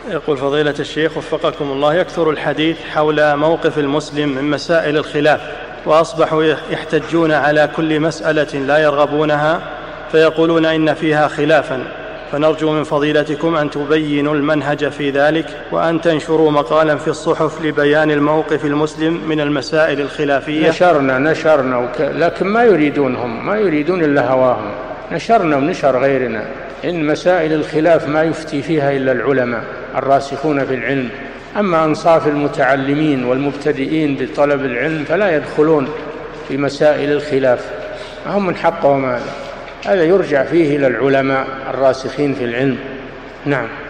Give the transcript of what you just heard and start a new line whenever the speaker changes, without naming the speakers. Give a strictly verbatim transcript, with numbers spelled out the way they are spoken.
يقول فضيلة الشيخ وفقكم الله، يكثر الحديث حول موقف المسلم من مسائل الخلاف، وأصبحوا يحتجون على كل مسألة لا يرغبونها فيقولون إن فيها خلافا، فنرجو من فضيلتكم أن تبينوا المنهج في ذلك، وأن تنشروا مقالا في الصحف لبيان الموقف المسلم من المسائل الخلافية.
نشرنا نشرنا وك... لكن ما يريدونهم، ما يريدون إلا هواهم. نشرنا ونشر غيرنا. إن مسائل الخلاف ما يفتي فيها إلا العلماء الراسخون في العلم، أما أنصاف المتعلمين والمبتدئين بطلب العلم فلا يدخلون في مسائل الخلاف، هم من حقهم هذا. هذا يرجع فيه إلى العلماء الراسخين في العلم. نعم.